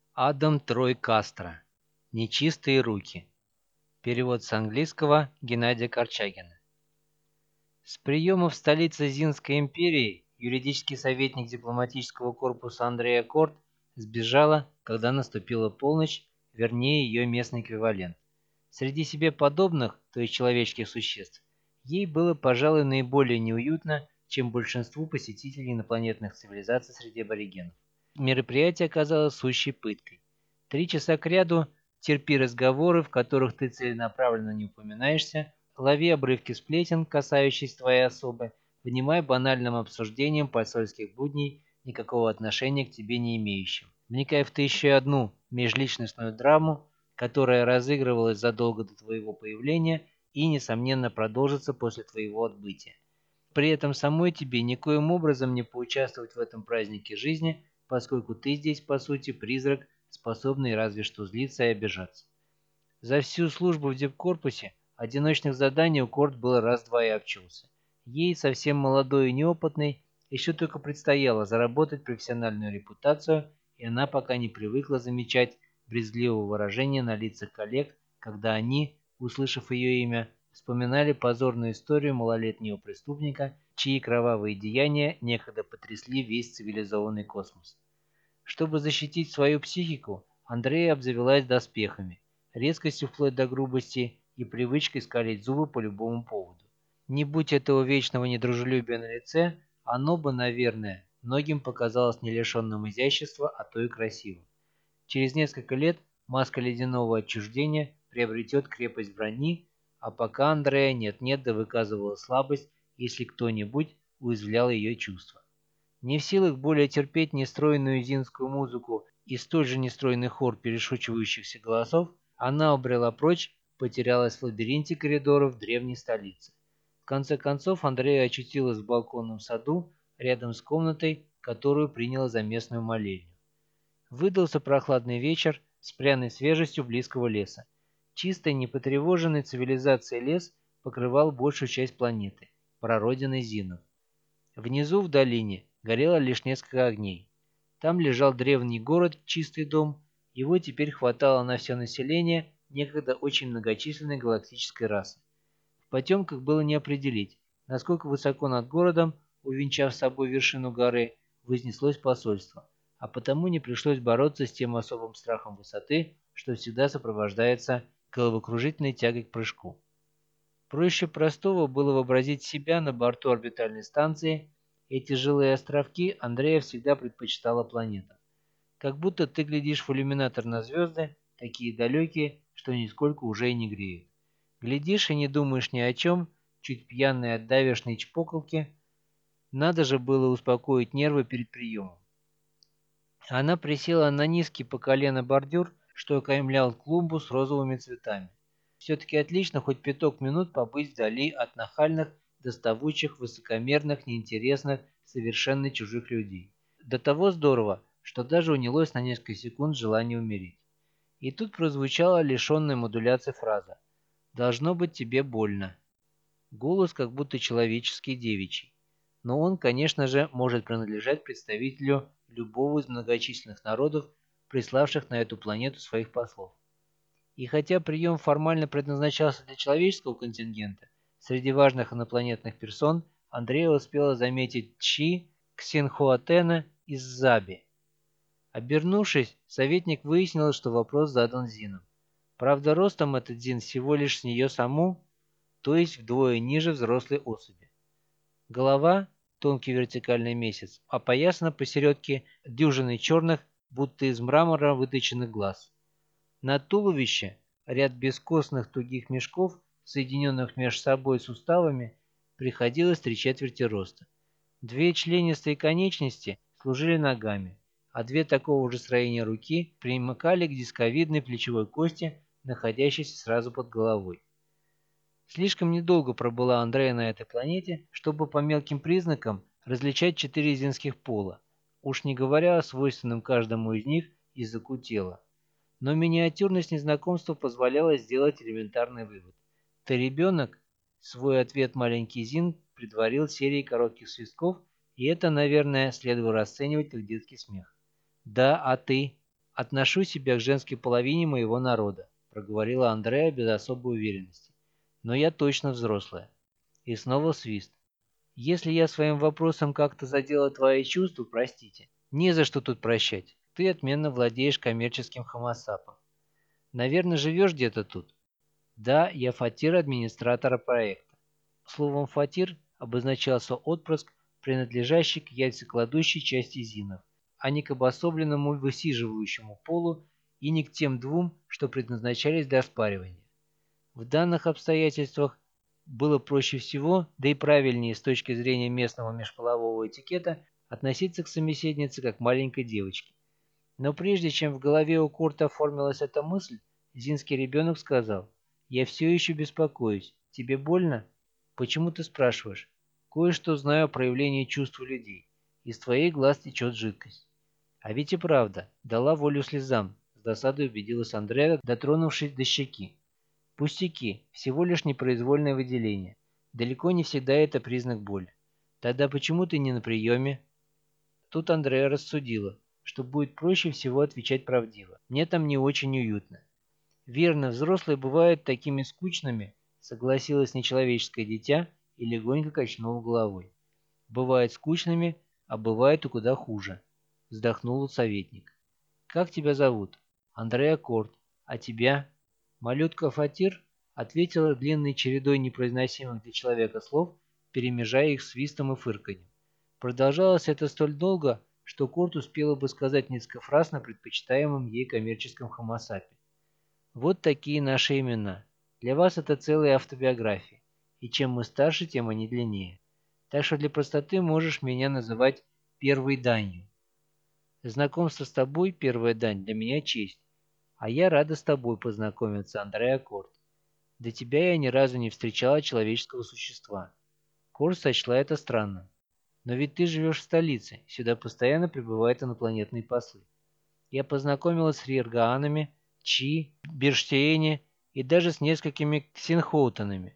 Адам Трой Кастро. Нечистые руки. Перевод с английского Геннадия Корчагина. С приема в столице Зинской империи юридический советник дипломатического корпуса Андрея Корт сбежала, когда наступила полночь, вернее ее местный эквивалент. Среди себе подобных, то есть человеческих существ, ей было, пожалуй, наиболее неуютно, чем большинству посетителей инопланетных цивилизаций среди аборигенов. Мероприятие оказалось сущей пыткой. 3 часа кряду терпи разговоры, в которых ты целенаправленно не упоминаешься, лови обрывки сплетен, касающиеся твоей особы, внимай банальным обсуждением посольских будней, никакого отношения к тебе не имеющим. Вникай в 1001 межличностную драму, которая разыгрывалась задолго до твоего появления и, несомненно, продолжится после твоего отбытия. При этом самой тебе никоим образом не поучаствовать в этом празднике жизни, поскольку ты здесь, по сути, призрак, способный разве что злиться и обижаться. За всю службу в дипкорпусе одиночных заданий у Корт было раз-два и обчелся. Ей, совсем молодой и неопытной, еще только предстояло заработать профессиональную репутацию, и она пока не привыкла замечать брезгливого выражения на лицах коллег, когда они, услышав ее имя, вспоминали позорную историю малолетнего преступника, чьи кровавые деяния некогда потрясли весь цивилизованный космос. Чтобы защитить свою психику, Андрея обзавелась доспехами, резкостью вплоть до грубости и привычкой скалить зубы по любому поводу. Не будь этого вечного недружелюбия на лице, оно бы, наверное, многим показалось не лишенным изящества, а то и красивым. Через несколько лет маска ледяного отчуждения приобретет крепость брони, а пока Андрея нет-нет да выказывала слабость, если кто-нибудь уязвлял ее чувства. Не в силах более терпеть нестройную зинскую музыку и столь же нестройный хор перешучивающихся голосов, она убрела прочь, потерялась в лабиринте коридоров древней столицы. В конце концов Андрея очутилась в балконном саду рядом с комнатой, которую приняла за местную молельню. Выдался прохладный вечер с пряной свежестью близкого леса. Чистый, непотревоженный цивилизацией лес покрывал большую часть планеты, прародины Зинов. Внизу в долине горело лишь несколько огней. Там лежал древний город, чистый дом, его теперь хватало на все население некогда очень многочисленной галактической расы. В потемках было не определить, насколько высоко над городом, увенчав собой вершину горы, вознеслось посольство, а потому не пришлось бороться с тем особым страхом высоты, что всегда сопровождается головокружительной тягой к прыжку. Проще простого было вообразить себя на борту орбитальной станции. Эти жилые островки Андрея всегда предпочитала планетам. Как будто ты глядишь в иллюминатор на звезды, такие далекие, что нисколько уже и не греют. Глядишь и не думаешь ни о чем, чуть пьяный от давешней чпоколки. Надо же было успокоить нервы перед приемом. Она присела на низкий по колено бордюр, что окаймлял клумбу с розовыми цветами. Все-таки отлично хоть пяток минут побыть вдали от нахальных, доставучих, высокомерных, неинтересных, совершенно чужих людей. До того здорово, что даже унялось на несколько секунд желание умереть. И тут прозвучала лишенная модуляции фраза «Должно быть тебе больно». Голос как будто человеческий, девичий. Но он, конечно же, может принадлежать представителю любого из многочисленных народов, приславших на эту планету своих послов. И хотя прием формально предназначался для человеческого контингента, среди важных инопланетных персон Андрея успела заметить Чи Ксенхуатена из Заби. Обернувшись, советник выяснил, что вопрос задан Зином. Правда, ростом этот Зин всего лишь с нее саму, то есть вдвое ниже взрослой особи. Голова, тонкий вертикальный месяц, опоясана посередке дюжиной черных, будто из мрамора выточенных глаз. На туловище ряд бескостных тугих мешков, соединенных между собой суставами, приходилось 3/4 роста. 2 членистые конечности служили ногами, а 2 такого же строения руки примыкали к дисковидной плечевой кости, находящейся сразу под головой. Слишком недолго пробыла Андрея на этой планете, чтобы по мелким признакам различать 4 зинских пола, уж не говоря о свойственном каждому из них языку тела. Но миниатюрность незнакомства позволяла сделать элементарный вывод. «Ты ребенок?» Свой ответ маленький Зин предварил серией коротких свистков, и это, наверное, следовало расценивать как детский смех. «Да, а ты?» «Отношу себя к женской половине моего народа», — проговорила Андреа без особой уверенности. «Но я точно взрослая». И снова свист. «Если я своим вопросом как-то задела твои чувства, простите. Не за что тут прощать. Ты отменно владеешь коммерческим хомосапом. Наверное, живешь где-то тут?» «Да, я фатир администратора проекта». Словом «фатир» обозначался отпрыск, принадлежащий к яйцекладущей части зинов, а не к обособленному высиживающему полу и не к тем двум, что предназначались для спаривания. В данных обстоятельствах было проще всего, да и правильнее с точки зрения местного межполового этикета, относиться к собеседнице как к маленькой девочке. Но прежде чем в голове у Курта оформилась эта мысль, зинский ребенок сказал: «Я все еще беспокоюсь. Тебе больно? Почему ты спрашиваешь? Кое-что знаю о проявлении чувств у людей. Из твоих глаз течет жидкость». А ведь и правда, дала волю слезам, с досадой убедилась Андреа, дотронувшись до щеки. Пустяки, всего лишь непроизвольное выделение. Далеко не всегда это признак боли. Тогда почему ты не на приеме? Тут Андреа рассудила, что будет проще всего отвечать правдиво. Мне там не очень уютно. Верно, взрослые бывают такими скучными, согласилось нечеловеческое дитя и легонько качнула головой. Бывают скучными, а бывает и куда хуже. Вздохнул советник. Как тебя зовут? Андреа Корт. А тебя? Малютка Фатир ответила длинной чередой непроизносимых для человека слов, перемежая их свистом и фырканьем. Продолжалось это столь долго, что Корт успела бы сказать несколько фраз на предпочитаемом ей коммерческом хомосапе. Вот такие наши имена. Для вас это целые автобиографии. И чем мы старше, тем они длиннее. Так что для простоты можешь меня называть первой данью. Знакомство с тобой, первая дань, для меня честь. А я рада с тобой познакомиться, Андреа Корт. До тебя я ни разу не встречала человеческого существа. Корт сочла это странным. Но ведь ты живешь в столице, сюда постоянно прибывают инопланетные послы. Я познакомилась с риергаанами, Чи, Берштейне и даже с несколькими ксенхоутонами.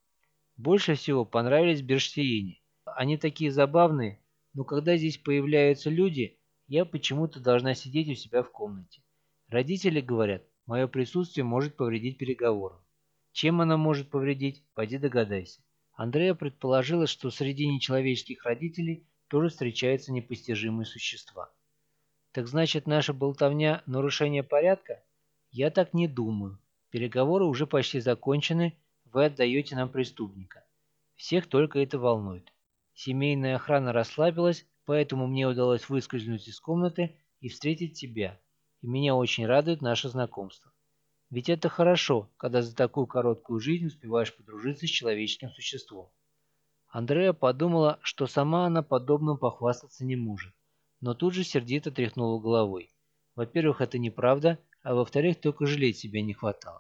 Больше всего понравились Берштейне. Они такие забавные, но когда здесь появляются люди, я почему-то должна сидеть у себя в комнате. Родители говорят, мое присутствие может повредить переговорам. Чем она может повредить, пойди догадайся. Андреа предположила, что среди нечеловеческих родителей тоже встречаются непостижимые существа. Так значит, наша болтовня – нарушение порядка? Я так не думаю. Переговоры уже почти закончены, вы отдаете нам преступника. Всех только это волнует. Семейная охрана расслабилась, поэтому мне удалось выскользнуть из комнаты и встретить тебя. И меня очень радует наше знакомство. Ведь это хорошо, когда за такую короткую жизнь успеваешь подружиться с человеческим существом. Андреа подумала, что сама она подобным похвастаться не может, но тут же сердито тряхнула головой. Во-первых, это неправда, а во-вторых, только жалеть себя не хватало.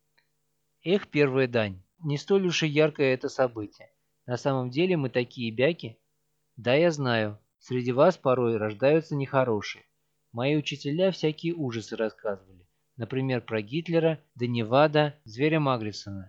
Эх, первая дань, не столь уж и яркое это событие. На самом деле мы такие бяки. Да, я знаю, среди вас порой рождаются нехорошие. Мои учителя всякие ужасы рассказывали. Например, про Гитлера, Деневада, зверя Магрисона.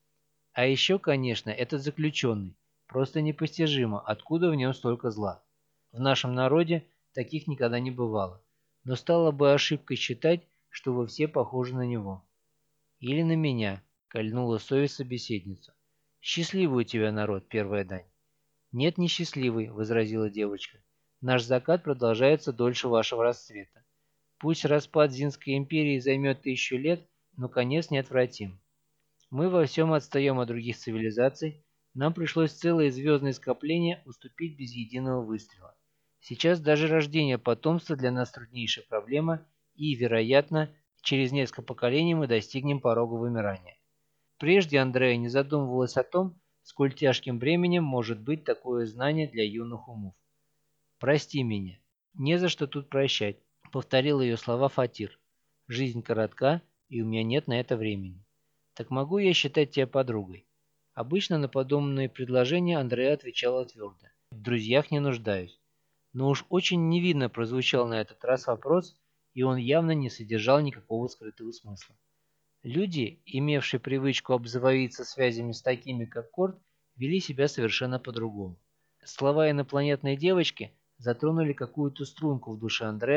А еще, конечно, этот заключенный. Просто непостижимо, откуда в нем столько зла. В нашем народе таких никогда не бывало. Но стало бы ошибкой считать, что вы все похожи на него. Или на меня, кольнула совесть собеседницу. Счастливый у тебя народ, первая дань. Нет, не счастливый, возразила девочка. Наш закат продолжается дольше вашего расцвета. Пусть распад Зинской империи займет 1000 лет, но конец неотвратим. Мы во всем отстаем от других цивилизаций, нам пришлось целое звездное скопление уступить без единого выстрела. Сейчас даже рождение потомства для нас труднейшая проблема, и, вероятно, через несколько поколений мы достигнем порога вымирания. Прежде Андреа не задумывалась о том, сколь тяжким бременем может быть такое знание для юных умов. «Прости меня. Не за что тут прощать», — повторил ее слова Фатир. «Жизнь коротка, и у меня нет на это времени. Так могу я считать тебя подругой?» Обычно на подобные предложения Андреа отвечала твердо. «В друзьях не нуждаюсь». Но уж очень невинно прозвучал на этот раз вопрос, и он явно не содержал никакого скрытого смысла. Люди, имевшие привычку обзаводиться связями с такими, как Корт, вели себя совершенно по-другому. Слова инопланетной девочки затронули какую-то струнку в душе Андреа,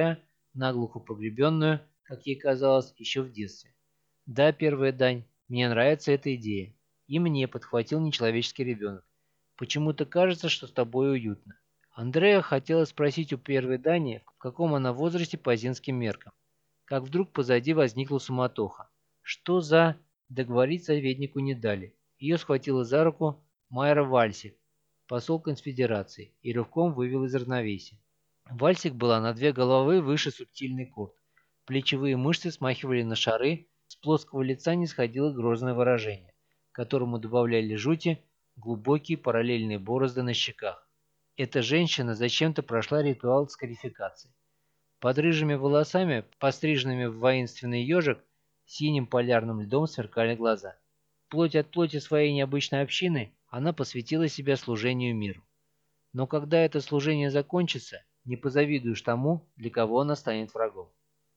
наглухо погребенную, как ей казалось, еще в детстве. «Да, первая дань, мне нравится эта идея. И мне», — подхватил нечеловеческий ребенок. «Почему-то кажется, что с тобой уютно». Андреа хотела спросить у первой Дани, в каком она возрасте по зинским меркам. Как вдруг позади возникла суматоха. Что за... Договорить советнику не дали. Ее схватила за руку Майра Вальсик, посол конфедерации, и рывком вывел из равновесия. Вальсик была на 2 головы выше субтильный курт. Плечевые мышцы смахивали на шары, с плоского лица не сходило грозное выражение, которому добавляли жути глубокие параллельные борозды на щеках. Эта женщина зачем-то прошла ритуал скарификации. Под рыжими волосами, постриженными в воинственный ежик, синим полярным льдом сверкали глаза. Плоть от плоти своей необычной общины она посвятила себя служению миру. Но когда это служение закончится, не позавидуешь тому, для кого она станет врагом.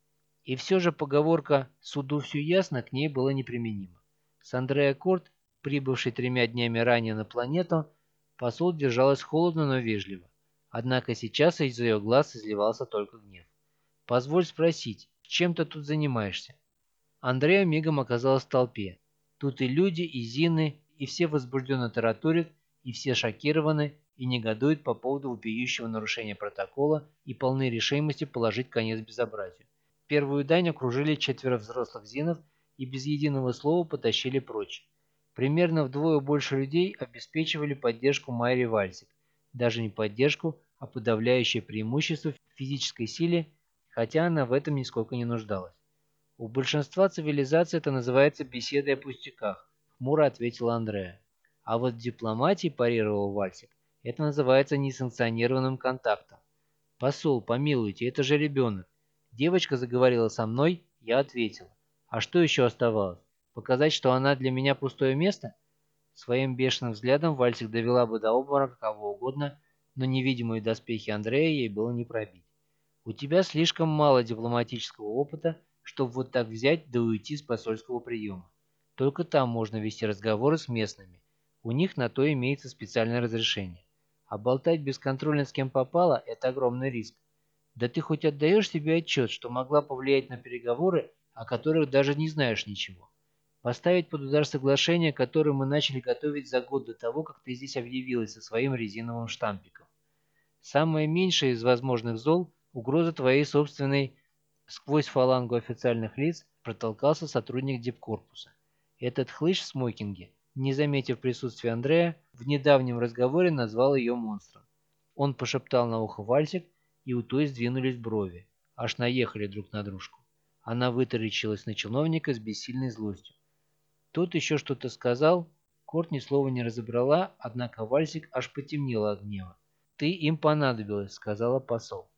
И все же поговорка «суду все ясно» к ней была неприменима. С Андреа Корт, прибывшей 3 днями ранее на планету, посол держалась холодно, но вежливо. Однако сейчас из ее глаз изливался только гнев. «Позволь спросить, чем ты тут занимаешься?» Андреа мигом оказалась в толпе. Тут и люди, и Зины, и все возбужденно тараторят, и все шокированы и негодуют по поводу вопиющего нарушения протокола и полны решимости положить конец безобразию. Первую дань окружили 4 взрослых Зинов и без единого слова потащили прочь. Примерно вдвое больше людей обеспечивали поддержку Майри Вальсик. Даже не поддержку, а подавляющее преимущество в физической силе, хотя она в этом нисколько не нуждалась. «У большинства цивилизаций это называется беседой о пустяках», — хмуро ответила Андреа. «А вот в дипломатии, — парировал Вальсик, — это называется несанкционированным контактом. Посол, помилуйте, это же ребенок. Девочка заговорила со мной, я ответил. А что еще оставалось? Показать, что она для меня пустое место?» Своим бешеным взглядом Вальсик довела бы до обморока кого угодно, но невидимые доспехи Андрея ей было не пробить. «У тебя слишком мало дипломатического опыта, чтобы вот так взять да уйти с посольского приема. Только там можно вести разговоры с местными. У них на то имеется специальное разрешение. А болтать бесконтрольно с кем попало – это огромный риск. Да ты хоть отдаешь себе отчет, что могла повлиять на переговоры, о которых даже не знаешь ничего? Поставить под удар соглашение, которое мы начали готовить за год до того, как ты здесь объявилась со своим резиновым штампиком. Самое меньшее из возможных зол – угроза твоей собственной. Сквозь фалангу официальных лиц протолкался сотрудник дипкорпуса. Этот хлыщ в смокинге, не заметив присутствия Андрея, в недавнем разговоре назвал ее монстром. Он пошептал на ухо Вальсик, и у той сдвинулись брови, аж наехали друг на дружку. Она вытаращилась на чиновника с бессильной злостью. Тот еще что-то сказал, Корт ни слова не разобрала, однако Вальсик аж потемнело от гнева. «Ты им понадобилась», — сказала посол.